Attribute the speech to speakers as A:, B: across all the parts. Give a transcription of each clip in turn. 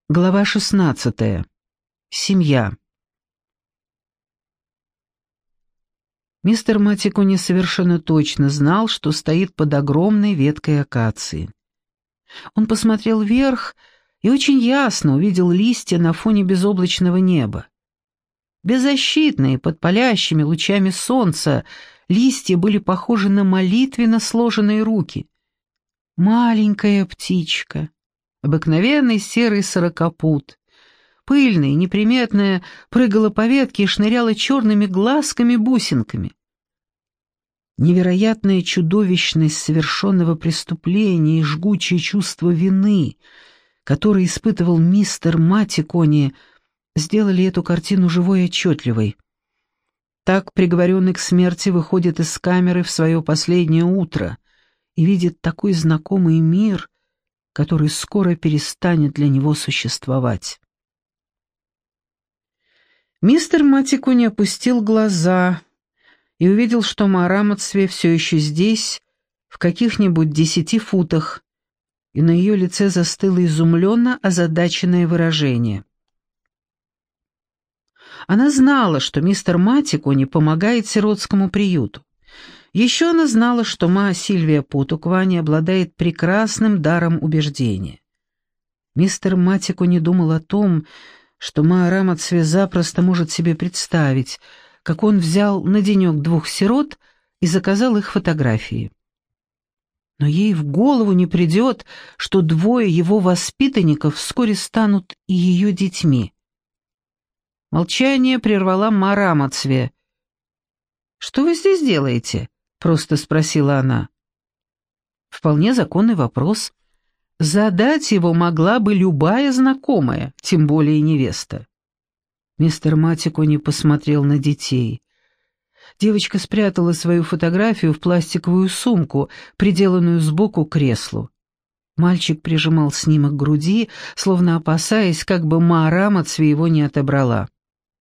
A: Глава 16. Семья. Мистер Матикони совершенно точно знал, что стоит под огромной веткой акации. Он посмотрел вверх и очень ясно увидел листья на фоне безоблачного неба. Беззащитные, под палящими лучами солнца, листья были похожи на молитвенно сложенные руки. Маленькая птичка. Обыкновенный серый сорокопут, пыльная, неприметная, прыгала по ветке и шныряла черными глазками-бусинками. Невероятная чудовищность совершенного преступления и жгучее чувство вины, которое испытывал мистер Матикони, сделали эту картину живой и отчетливой. Так приговоренный к смерти выходит из камеры в свое последнее утро и видит такой знакомый мир, который скоро перестанет для него существовать. Мистер Матикони опустил глаза и увидел, что Маарамацве все еще здесь, в каких-нибудь 10 футах, и на ее лице застыло изумленно озадаченное выражение. Она знала, что мистер Матикони помогает сиротскому приюту. Еще она знала, что Ма Сильвия Потуквани обладает прекрасным даром убеждения. Мистер Матикони думал о том, что Маарамацве запросто может себе представить, как он взял на денек 2 сирот и заказал их фотографии. Но ей в голову не придет, что 2 его воспитанников вскоре станут и ее детьми. Молчание прервала Маарамацве. «Что вы здесь делаете?» — просто спросила она. Вполне законный вопрос. Задать его могла бы любая знакомая, тем более невеста. Мистер Матикони посмотрел на детей. Девочка спрятала свою фотографию в пластиковую сумку, приделанную сбоку к креслу. Мальчик прижимал снимок к груди, словно опасаясь, как бы Маарамацве его не отобрала.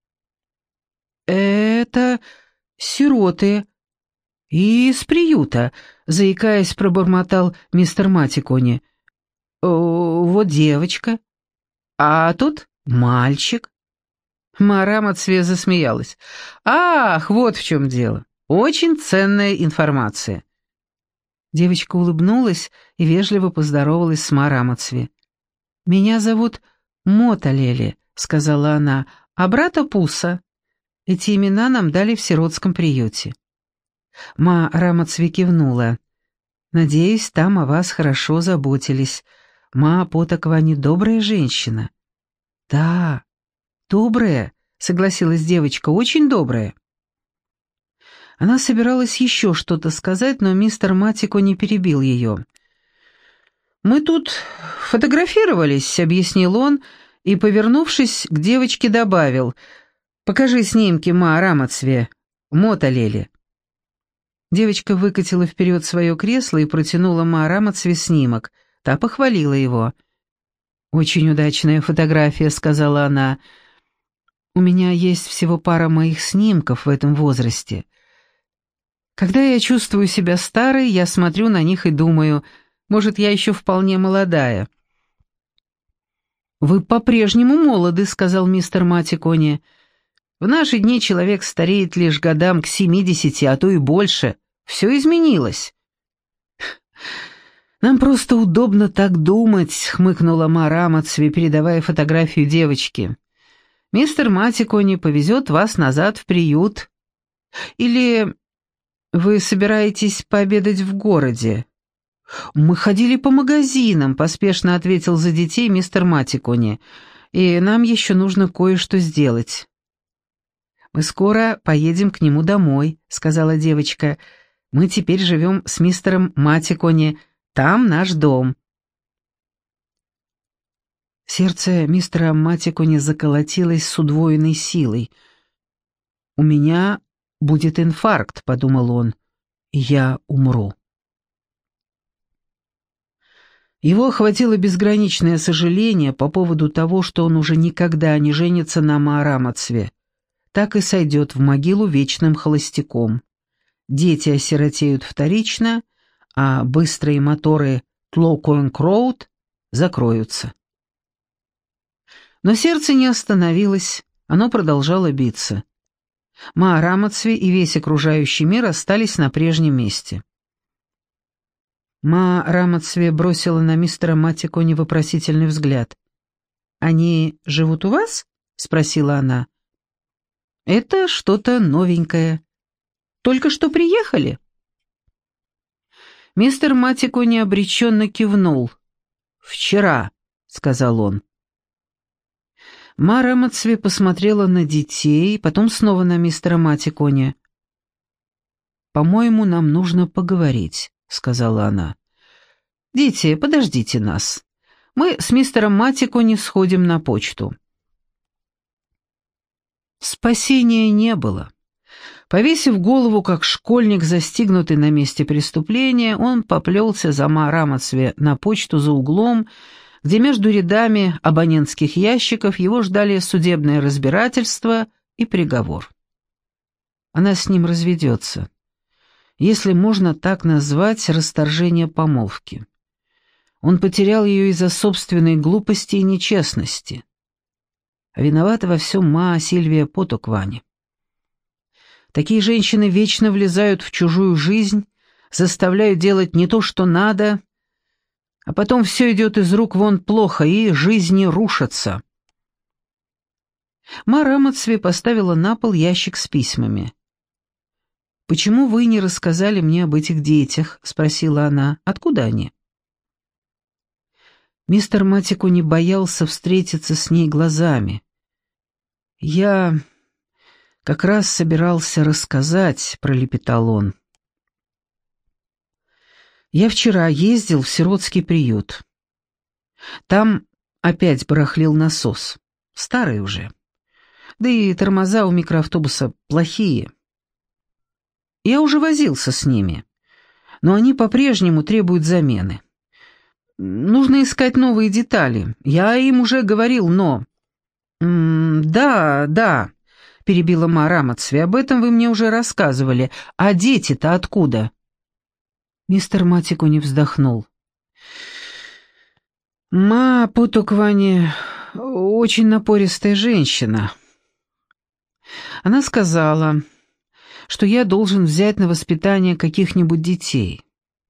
A: «Это сироты из приюта», — заикаясь, пробормотал мистер Матикони. «Вот девочка, а тут мальчик». Маарамацве засмеялась. «Ах, вот в чем дело. Очень ценная информация». Девочка улыбнулась и вежливо поздоровалась с Маарамацве. «Меня зовут Моталели», — сказала она, — «а брата Пуса. Эти имена нам дали в сиротском приюте». Маарамацве кивнула. «Надеюсь, там о вас хорошо заботились. Ма Потаквани добрая женщина». «Да, добрая», — согласилась девочка, — «очень добрая». Она собиралась еще что-то сказать, но мистер Матико не перебил ее. «Мы тут фотографировались», — объяснил он, и, повернувшись к девочке, добавил: «Покажи снимки Маарамацве, Моталели». Девочка выкатила вперед свое кресло и протянула Маарамацве снимок. Та похвалила его. «Очень удачная фотография», — сказала она. «У меня есть всего пара моих снимков в этом возрасте. Когда я чувствую себя старой, я смотрю на них и думаю, может, я еще вполне молодая». «Вы по-прежнему молоды», — сказал мистер Матикони. «В наши дни человек стареет лишь годам к 70, а то и больше. Все изменилось». «Нам просто удобно так думать», — хмыкнула Маарамацве, передавая фотографию девочки. «Мистер Матикони повезет вас назад в приют. Или вы собираетесь пообедать в городе?» «Мы ходили по магазинам», — поспешно ответил за детей мистер Матикони. «И нам еще нужно кое-что сделать». «Мы скоро поедем к нему домой», — сказала девочка. «Мы теперь живем с мистером Матикони. Там наш дом». Сердце мистера Матикони заколотилось с удвоенной силой. «У меня будет инфаркт», — подумал он, — «и я умру». Его охватило безграничное сожаление по поводу того, что он уже никогда не женится на Маарамацве. Так и сойдет в могилу вечным холостяком. Дети осиротеют вторично, а быстрые моторы Тлоукоинг-Роуд закроются. Но сердце не остановилось, оно продолжало биться. Маарамацве и весь окружающий мир остались на прежнем месте. Маарамацве бросила на мистера Матикони вопросительный взгляд. «Они живут у вас?» — спросила она. «Это что-то новенькое. Только что приехали?» Мистер Матикони обреченно кивнул. «Вчера», — сказал он. Маарамацве посмотрела на детей, потом снова на мистера Матикони. «По-моему, нам нужно поговорить», — сказала она. «Дети, подождите нас. Мы с мистером Матикони сходим на почту». Спасения не было. Повесив голову, как школьник, застигнутый на месте преступления, он поплелся за Маарамацве на почту за углом, где между рядами абонентских ящиков его ждали судебное разбирательство и приговор. Она с ним разведется. Если можно так назвать расторжение помолвки. Он потерял ее из-за собственной глупости и нечестности. А виновата во всем Сильвия Потоквани. Такие женщины вечно влезают в чужую жизнь, заставляют делать не то, что надо, а потом все идет из рук вон плохо, и жизни рушатся. Маарамацве поставила на пол ящик с письмами. «Почему вы не рассказали мне об этих детях?» — спросила она. «Откуда они?» Мистер Матикони боялся встретиться с ней глазами. «Я как раз собирался рассказать», — пролепетал он. «Я вчера ездил в сиротский приют. Там опять барахлил насос, старый уже. Да и тормоза у микроавтобуса плохие. Я уже возился с ними, но они по-прежнему требуют замены. Нужно искать новые детали. Я им уже говорил, но...» «Да», — перебила Маарамацве, — «об этом вы мне уже рассказывали. А дети-то откуда?» Мистер Матикони вздохнул. Потоквани очень напористая женщина. Она сказала, что я должен взять на воспитание каких-нибудь детей.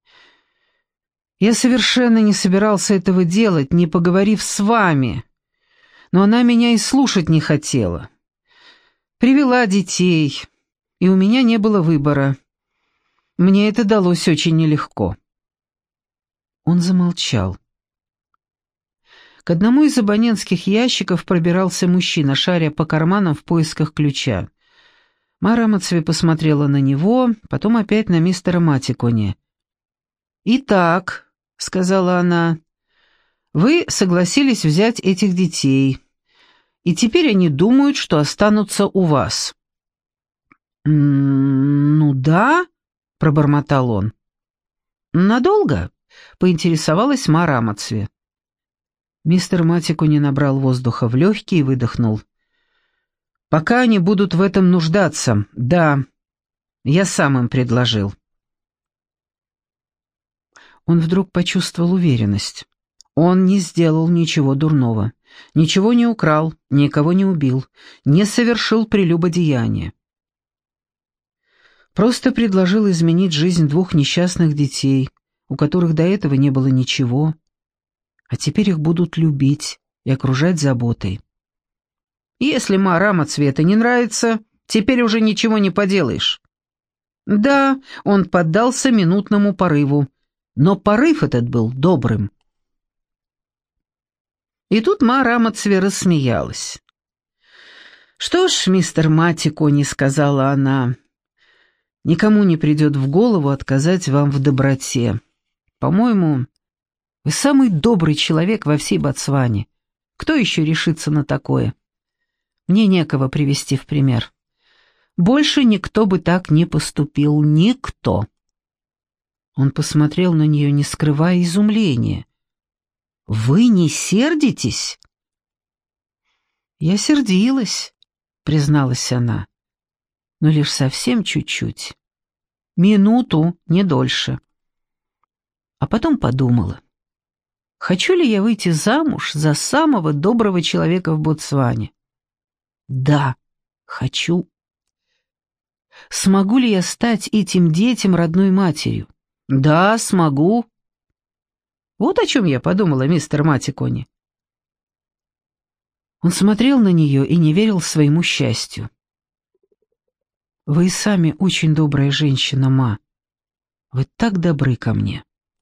A: Я совершенно не собирался этого делать, не поговорив с вами, но она меня и слушать не хотела. Привела детей, и у меня не было выбора. Мне это далось очень нелегко». Он замолчал. К одному из абонентских ящиков пробирался мужчина, шаря по карманам в поисках ключа. Маарамацве посмотрела на него, потом опять на мистера Матикони. «Итак», — сказала она, — «вы согласились взять этих детей, и теперь они думают, что останутся у вас». «Ну да», — пробормотал он. «Надолго?» — поинтересовалась Маарамацве. Мистер Матикони набрал воздуха в легкие и выдохнул. «Пока они будут в этом нуждаться, да, я сам им предложил». Он вдруг почувствовал уверенность. Он не сделал ничего дурного, ничего не украл, никого не убил, не совершил прелюбодеяния. Просто предложил изменить жизнь двух несчастных детей, у которых до этого не было ничего, а теперь их будут любить и окружать заботой. Если Маарамацве это не нравится, теперь уже ничего не поделаешь. Да, он поддался минутному порыву, но порыв этот был добрым. И тут Маарамацве рассмеялась. «Что ж, мистер Матикони, — сказала она, — никому не придет в голову отказать вам в доброте. По-моему, вы самый добрый человек во всей Ботсване. Кто еще решится на такое? Мне некого привести в пример. Больше никто бы так не поступил, никто». Он посмотрел на нее, не скрывая изумления. «Вы не сердитесь?» «Я сердилась», — призналась она, — «но лишь совсем чуть-чуть. Минуту, не дольше». А потом подумала. Хочу ли я выйти замуж за самого доброго человека в Ботсване? Да, хочу. Смогу ли я стать этим детям родной матерью? Да, смогу. Вот о чем я подумала, мистер Матикони. Он смотрел на нее и не верил своему счастью. «Вы и сами очень добрая женщина, ма. Вы так добры ко мне».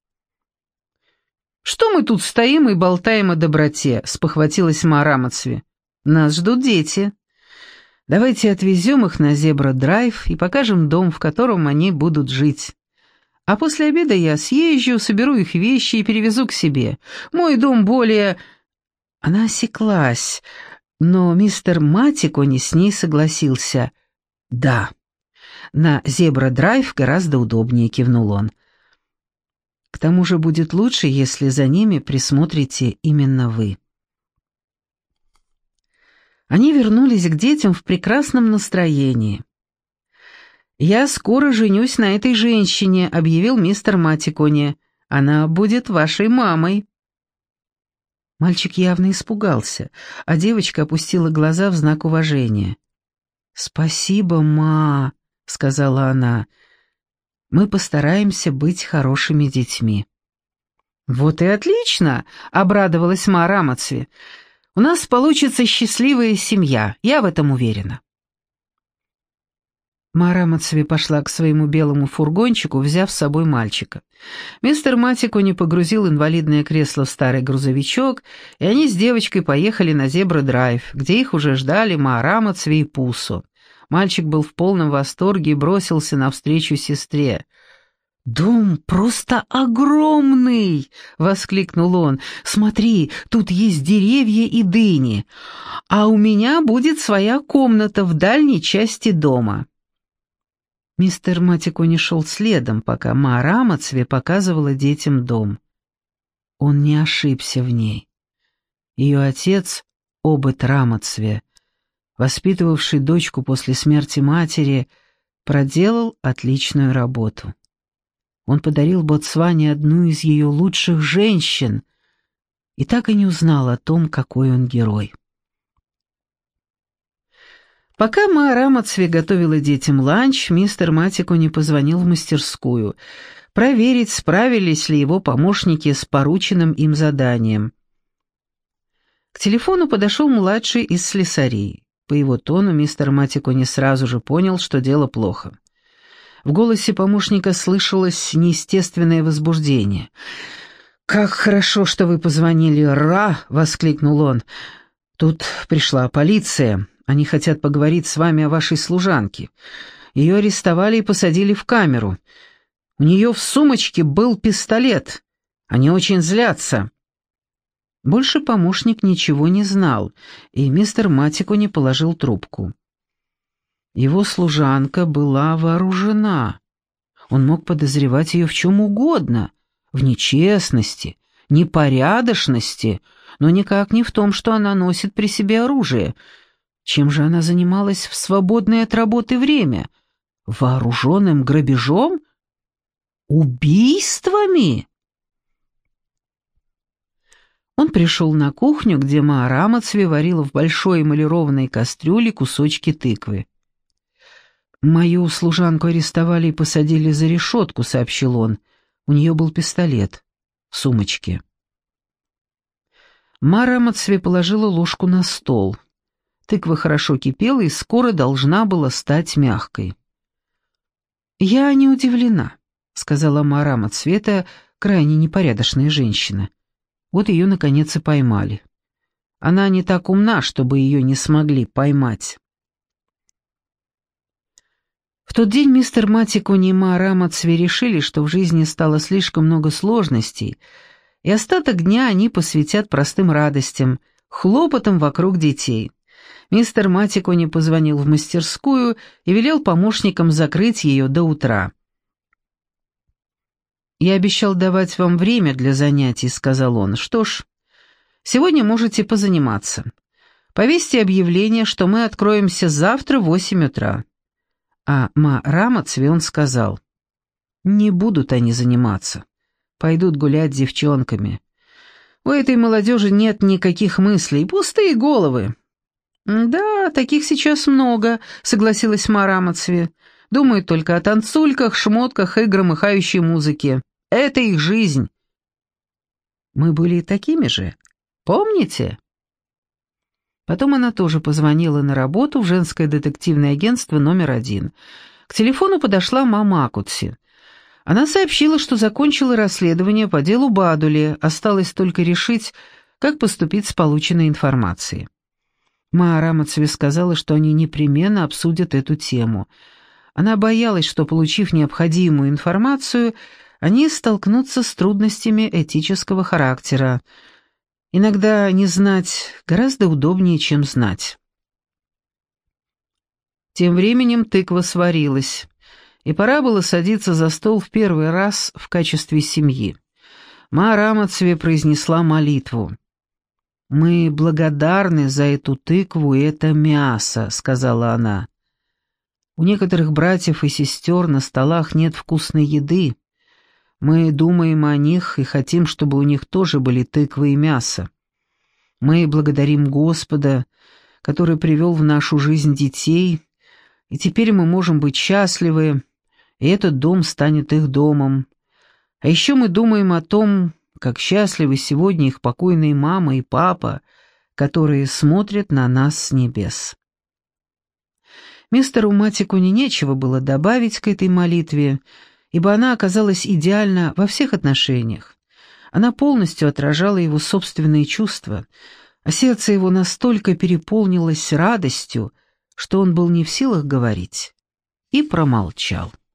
A: «Что мы тут стоим и болтаем о доброте?» — спохватилась ма Рамацви. «Нас ждут дети. Давайте отвезем их на Зебра-драйв и покажем дом, в котором они будут жить. А после обеда я съезжу, соберу их вещи и перевезу к себе. Мой дом более...» Она осеклась, но мистер Матикони с ней согласился. «Да, на Зебра-драйв гораздо удобнее», — кивнул он. «К тому же будет лучше, если за ними присмотрите именно вы». Они вернулись к детям в прекрасном настроении. «Я скоро женюсь на этой женщине», — объявил мистер Матикони. «Она будет вашей мамой». Мальчик явно испугался, а девочка опустила глаза в знак уважения. «Спасибо, ма», — сказала она. «Мы постараемся быть хорошими детьми». «Вот и отлично», — обрадовалась ма Рамацви. «У нас получится счастливая семья, я в этом уверена». Ма Рамацви пошла к своему белому фургончику, взяв с собой мальчика. Мистер Матикони погрузил инвалидное кресло в старый грузовичок, и они с девочкой поехали на Зебра-драйв, где их уже ждали ма Рамацви и Пусо. Мальчик был в полном восторге и бросился навстречу сестре. «Дом просто огромный!» — воскликнул он. «Смотри, тут есть деревья и дыни, а у меня будет своя комната в дальней части дома». Мистер Матикони шел следом, пока ма Рамацви показывала детям дом. Он не ошибся в ней. Ее отец, Обет Рамацви, воспитывавший дочку после смерти матери, проделал отличную работу. Он подарил Ботсване одну из ее лучших женщин и так и не узнал о том, какой он герой. Пока ма Рамацви готовила детям ланч, мистер Матикони позвонил в мастерскую, проверить, справились ли его помощники с порученным им заданием. К телефону подошел младший из слесарей. По его тону мистер Матикони сразу же понял, что дело плохо. В голосе помощника слышалось неестественное возбуждение. «Как хорошо, что вы позвонили, Ра!» — воскликнул он. «Тут пришла полиция. Они хотят поговорить с вами о вашей служанке. Ее арестовали и посадили в камеру. У нее в сумочке был пистолет. Они очень злятся». Больше помощник ничего не знал, и мистер Матикони положил трубку. Его служанка была вооружена. Он мог подозревать ее в чем угодно, в нечестности, непорядочности, но никак не в том, что она носит при себе оружие. Чем же она занималась в свободное от работы время? Вооруженным грабежом? Убийствами? Он пришел на кухню, где ма Рамацви варила в большой эмалированной кастрюле кусочки тыквы. «Мою служанку арестовали и посадили за решетку», — сообщил он. «У нее был пистолет в сумочке». Ма Рамацви положила ложку на стол. Тыква хорошо кипела и скоро должна была стать мягкой. «Я не удивлена», — сказала ма Рамацви, это крайне непорядочная женщина. Вот ее, наконец, и поймали. Она не так умна, чтобы ее не смогли поймать. В тот день мистер Матикони и ма Рамацви решили, что в жизни стало слишком много сложностей, и остаток дня они посвятят простым радостям, хлопотам вокруг детей. Мистер Матикони позвонил в мастерскую и велел помощникам закрыть ее до утра. «Я обещал давать вам время для занятий», — сказал он. «Что ж, сегодня можете позаниматься. Повесьте объявление, что мы откроемся завтра в 8 утра». А ма Рамацви он сказал: «Не будут они заниматься. Пойдут гулять с девчонками. У этой молодежи нет никаких мыслей, пустые головы». «Да, таких сейчас много», — согласилась Мара Амацви. «Думают только о танцульках, шмотках и громыхающей музыке. Это их жизнь». «Мы были такими же. Помните?» Потом она тоже позвонила на работу в женское детективное агентство №1. К телефону подошла мама Акутси. Она сообщила, что закончила расследование по делу Бадули, осталось только решить, как поступить с полученной информацией. Мара Амацви сказала, что они непременно обсудят эту тему. Она боялась, что, получив необходимую информацию, они столкнутся с трудностями этического характера. Иногда не знать гораздо удобнее, чем знать. Тем временем тыква сварилась, и пора было садиться за стол в первый раз в качестве семьи. Мара Амацви произнесла молитву. «Мы благодарны за эту тыкву и это мясо», — сказала она. «У некоторых братьев и сестер на столах нет вкусной еды. Мы думаем о них и хотим, чтобы у них тоже были тыквы и мясо. Мы благодарим Господа, который привел в нашу жизнь детей, и теперь мы можем быть счастливы, и этот дом станет их домом. А еще мы думаем о том, как счастливы сегодня их покойные мама и папа, которые смотрят на нас с небес». Мистеру Матиконе нечего было добавить к этой молитве, ибо она оказалась идеальна во всех отношениях. Она полностью отражала его собственные чувства, а сердце его настолько переполнилось радостью, что он был не в силах говорить и промолчал.